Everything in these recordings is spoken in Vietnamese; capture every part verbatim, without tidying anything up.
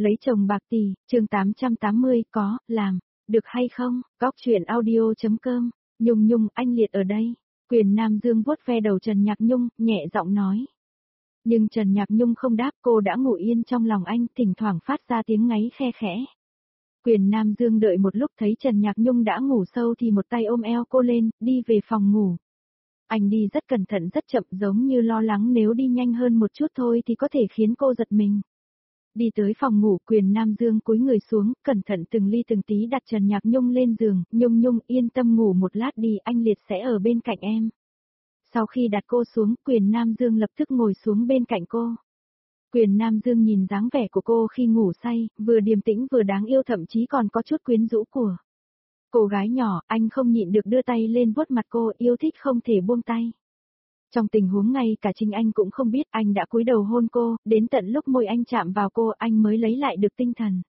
Lấy chồng bạc tỷ, chương tám trăm tám mươi, có, làm, được hay không, góc chuyện audio.com, Nhung Nhung, anh Liệt ở đây. Quyền Nam Dương vuốt ve đầu Trần Nhạc Nhung, nhẹ giọng nói. Nhưng Trần Nhạc Nhung không đáp, cô đã ngủ yên trong lòng anh, thỉnh thoảng phát ra tiếng ngáy khe khẽ. Quyền Nam Dương đợi một lúc thấy Trần Nhạc Nhung đã ngủ sâu thì một tay ôm eo cô lên, đi về phòng ngủ. Anh đi rất cẩn thận rất chậm, giống như lo lắng nếu đi nhanh hơn một chút thôi thì có thể khiến cô giật mình. Đi tới phòng ngủ, Quyền Nam Dương cúi người xuống, cẩn thận từng ly từng tí đặt Trần Nhạc Nhung lên giường, Nhung Nhung yên tâm ngủ một lát đi, anh Liệt sẽ ở bên cạnh em. Sau khi đặt cô xuống, Quyền Nam Dương lập tức ngồi xuống bên cạnh cô. Quyền Nam Dương nhìn dáng vẻ của cô khi ngủ say, vừa điềm tĩnh vừa đáng yêu, thậm chí còn có chút quyến rũ của cô gái nhỏ, anh không nhịn được đưa tay lên vuốt mặt cô, yêu thích không thể buông tay. Trong tình huống ngay cả chính anh cũng không biết, anh đã cúi đầu hôn cô, đến tận lúc môi anh chạm vào cô anh mới lấy lại được tinh thần.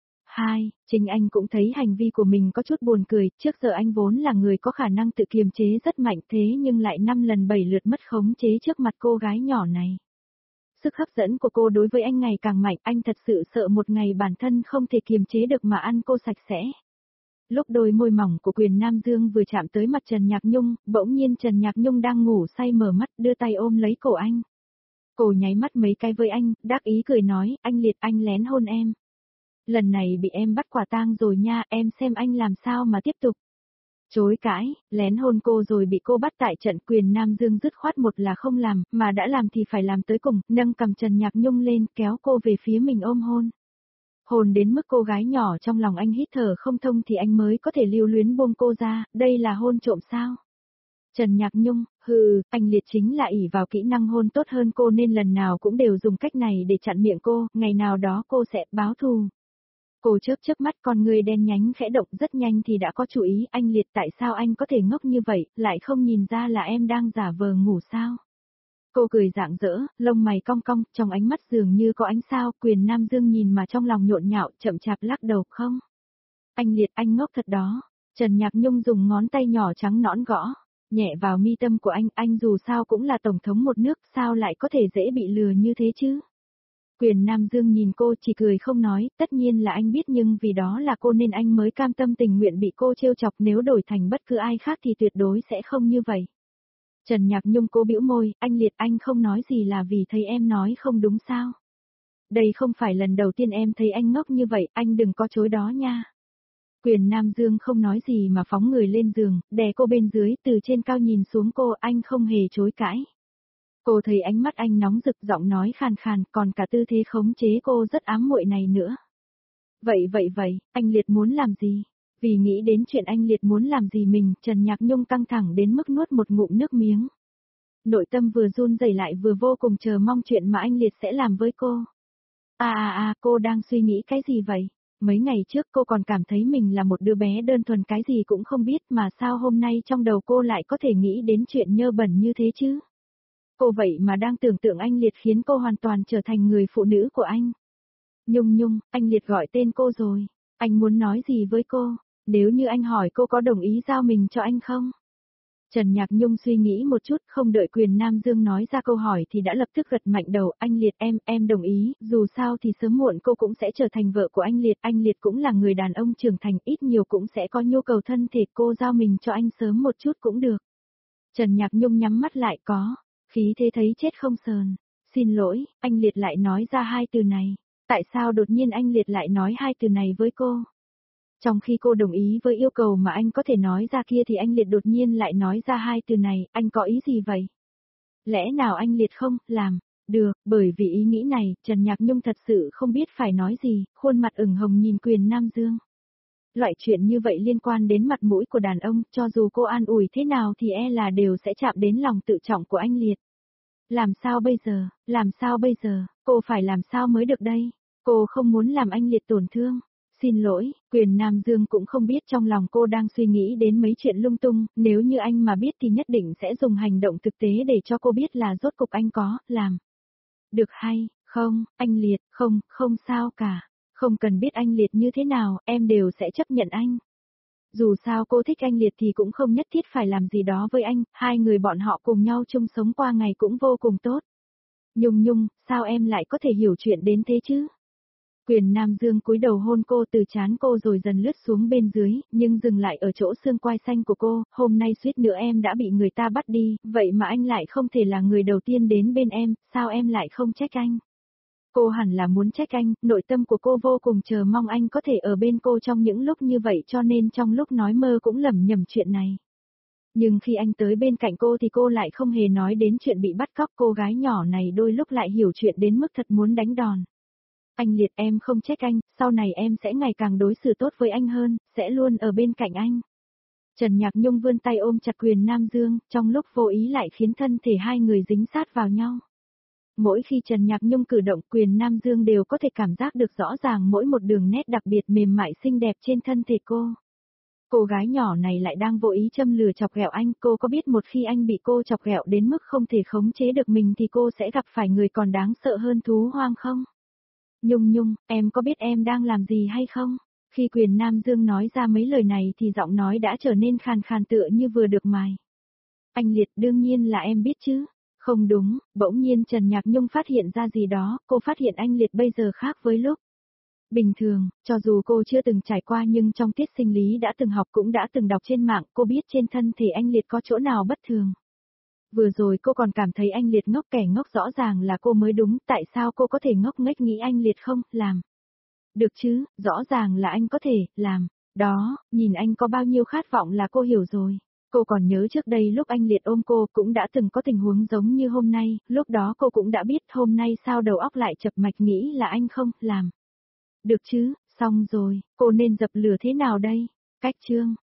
Hai, chính anh cũng thấy hành vi của mình có chút buồn cười, trước giờ anh vốn là người có khả năng tự kiềm chế rất mạnh thế nhưng lại năm lần bảy lượt mất khống chế trước mặt cô gái nhỏ này. Sức hấp dẫn của cô đối với anh ngày càng mạnh, anh thật sự sợ một ngày bản thân không thể kiềm chế được mà ăn cô sạch sẽ. Lúc đôi môi mỏng của Quyền Nam Dương vừa chạm tới mặt Trần Nhạc Nhung, bỗng nhiên Trần Nhạc Nhung đang ngủ say mở mắt, đưa tay ôm lấy cổ anh. Cô nháy mắt mấy cái với anh, đắc ý cười nói, anh Liệt, anh lén hôn em. Lần này bị em bắt quả tang rồi nha, em xem anh làm sao mà tiếp tục. Chối cãi, lén hôn cô rồi bị cô bắt tại trận. Quyền Nam Dương dứt khoát một là không làm, mà đã làm thì phải làm tới cùng, nâng cầm Trần Nhạc Nhung lên, kéo cô về phía mình ôm hôn. Hôn đến mức cô gái nhỏ trong lòng anh hít thở không thông thì anh mới có thể lưu luyến buông cô ra, đây là hôn trộm sao? Trần Nhạc Nhung, hừ, anh Liệt chính là ỷ vào kỹ năng hôn tốt hơn cô nên lần nào cũng đều dùng cách này để chặn miệng cô, ngày nào đó cô sẽ báo thù. Cô chớp chớp mắt, con người đen nhánh khẽ động, rất nhanh thì đã có chủ ý, anh Liệt, tại sao anh có thể ngốc như vậy, lại không nhìn ra là em đang giả vờ ngủ sao? Cô cười rạng rỡ, lông mày cong cong, trong ánh mắt dường như có ánh sao. Quyền Nam Dương nhìn mà trong lòng nhộn nhạo, chậm chạp lắc đầu, không. Anh Liệt, anh ngốc thật đó. Trần Nhạc Nhung dùng ngón tay nhỏ trắng nõn gõ nhẹ vào mi tâm của anh, anh dù sao cũng là tổng thống một nước, sao lại có thể dễ bị lừa như thế chứ? Quyền Nam Dương nhìn cô chỉ cười không nói, tất nhiên là anh biết, nhưng vì đó là cô nên anh mới cam tâm tình nguyện bị cô trêu chọc, nếu đổi thành bất cứ ai khác thì tuyệt đối sẽ không như vậy. Trần Nhạc Nhung cố bĩu môi, anh Liệt, anh không nói gì là vì thấy em nói không đúng sao? Đây không phải lần đầu tiên em thấy anh ngốc như vậy, anh đừng có chối đó nha. Quyền Nam Dương không nói gì mà phóng người lên giường, đè cô bên dưới, từ trên cao nhìn xuống cô, anh không hề chối cãi. Cô thấy ánh mắt anh nóng rực, giọng nói khàn khàn, còn cả tư thế khống chế cô rất ám muội này nữa. Vậy vậy vậy, anh Liệt muốn làm gì? Vì nghĩ đến chuyện anh Liệt muốn làm gì mình, Trần Nhạc Nhung căng thẳng đến mức nuốt một ngụm nước miếng. Nội tâm vừa run rẩy lại vừa vô cùng chờ mong chuyện mà anh Liệt sẽ làm với cô. À à à, cô đang suy nghĩ cái gì vậy? Mấy ngày trước cô còn cảm thấy mình là một đứa bé đơn thuần cái gì cũng không biết, mà sao hôm nay trong đầu cô lại có thể nghĩ đến chuyện nhơ bẩn như thế chứ? Cô vậy mà đang tưởng tượng anh Liệt khiến cô hoàn toàn trở thành người phụ nữ của anh. Nhung Nhung, anh Liệt gọi tên cô rồi. Anh muốn nói gì với cô? Nếu như anh hỏi cô có đồng ý giao mình cho anh không? Trần Nhạc Nhung suy nghĩ một chút, không đợi Quyền Nam Dương nói ra câu hỏi thì đã lập tức gật mạnh đầu, anh Liệt, em, em đồng ý, dù sao thì sớm muộn cô cũng sẽ trở thành vợ của anh Liệt, anh Liệt cũng là người đàn ông trưởng thành, ít nhiều cũng sẽ có nhu cầu thân thể, cô giao mình cho anh sớm một chút cũng được. Trần Nhạc Nhung nhắm mắt lại, có, khí thế thấy chết không sờn. Xin lỗi, anh Liệt lại nói ra hai từ này. Tại sao đột nhiên anh Liệt lại nói hai từ này với cô? Trong khi cô đồng ý với yêu cầu mà anh có thể nói ra kia thì anh Liệt đột nhiên lại nói ra hai từ này, anh có ý gì vậy? Lẽ nào anh Liệt không làm được? Bởi vì ý nghĩ này, Trần Nhạc Nhung thật sự không biết phải nói gì, khuôn mặt ửng hồng nhìn Quyền Nam Dương. Loại chuyện như vậy liên quan đến mặt mũi của đàn ông, cho dù cô an ủi thế nào thì e là đều sẽ chạm đến lòng tự trọng của anh Liệt. Làm sao bây giờ, làm sao bây giờ, cô phải làm sao mới được đây? Cô không muốn làm anh Liệt tổn thương. Xin lỗi, Quyền Nam Dương cũng không biết trong lòng cô đang suy nghĩ đến mấy chuyện lung tung, nếu như anh mà biết thì nhất định sẽ dùng hành động thực tế để cho cô biết là rốt cục anh có, làm. Được hay, không, anh Liệt, không, không sao cả. Không cần biết anh Liệt như thế nào, em đều sẽ chấp nhận anh. Dù sao cô thích anh Liệt thì cũng không nhất thiết phải làm gì đó với anh, hai người bọn họ cùng nhau chung sống qua ngày cũng vô cùng tốt. Nhung Nhung, sao em lại có thể hiểu chuyện đến thế chứ? Quyền Nam Dương cúi đầu hôn cô từ trán cô rồi dần lướt xuống bên dưới, nhưng dừng lại ở chỗ xương quai xanh của cô, hôm nay suýt nữa em đã bị người ta bắt đi, vậy mà anh lại không thể là người đầu tiên đến bên em, sao em lại không trách anh? Cô hẳn là muốn trách anh, nội tâm của cô vô cùng chờ mong anh có thể ở bên cô trong những lúc như vậy cho nên trong lúc nói mơ cũng lẩm nhẩm chuyện này. Nhưng khi anh tới bên cạnh cô thì cô lại không hề nói đến chuyện bị bắt cóc, cô gái nhỏ này đôi lúc lại hiểu chuyện đến mức thật muốn đánh đòn. Anh Liệt, em không trách anh, sau này em sẽ ngày càng đối xử tốt với anh hơn, sẽ luôn ở bên cạnh anh. Trần Nhạc Nhung vươn tay ôm chặt Quyền Nam Dương, trong lúc vô ý lại khiến thân thể hai người dính sát vào nhau. Mỗi khi Trần Nhạc Nhung cử động, Quyền Nam Dương đều có thể cảm giác được rõ ràng mỗi một đường nét đặc biệt mềm mại xinh đẹp trên thân thể cô. Cô gái nhỏ này lại đang vô ý châm lừa chọc ghẹo anh, cô có biết một khi anh bị cô chọc ghẹo đến mức không thể khống chế được mình thì cô sẽ gặp phải người còn đáng sợ hơn thú hoang không? Nhung Nhung, em có biết em đang làm gì hay không? Khi Quyền Nam Dương nói ra mấy lời này thì giọng nói đã trở nên khàn khàn tựa như vừa được mài. Anh Liệt, đương nhiên là em biết chứ. Không đúng, bỗng nhiên Trần Nhạc Nhung phát hiện ra gì đó, cô phát hiện anh Liệt bây giờ khác với lúc bình thường, cho dù cô chưa từng trải qua nhưng trong tiết sinh lý đã từng học cũng đã từng đọc trên mạng, cô biết trên thân thể anh Liệt có chỗ nào bất thường. Vừa rồi cô còn cảm thấy anh Liệt ngốc, kẻ ngốc rõ ràng là cô mới đúng, tại sao cô có thể ngốc nghếch nghĩ anh Liệt không làm? Được chứ, rõ ràng là anh có thể làm, đó, nhìn anh có bao nhiêu khát vọng là cô hiểu rồi. Cô còn nhớ trước đây lúc anh Liệt ôm cô cũng đã từng có tình huống giống như hôm nay, lúc đó cô cũng đã biết hôm nay sao đầu óc lại chập mạch nghĩ là anh không làm. Được chứ, xong rồi, cô nên dập lửa thế nào đây? Cách chương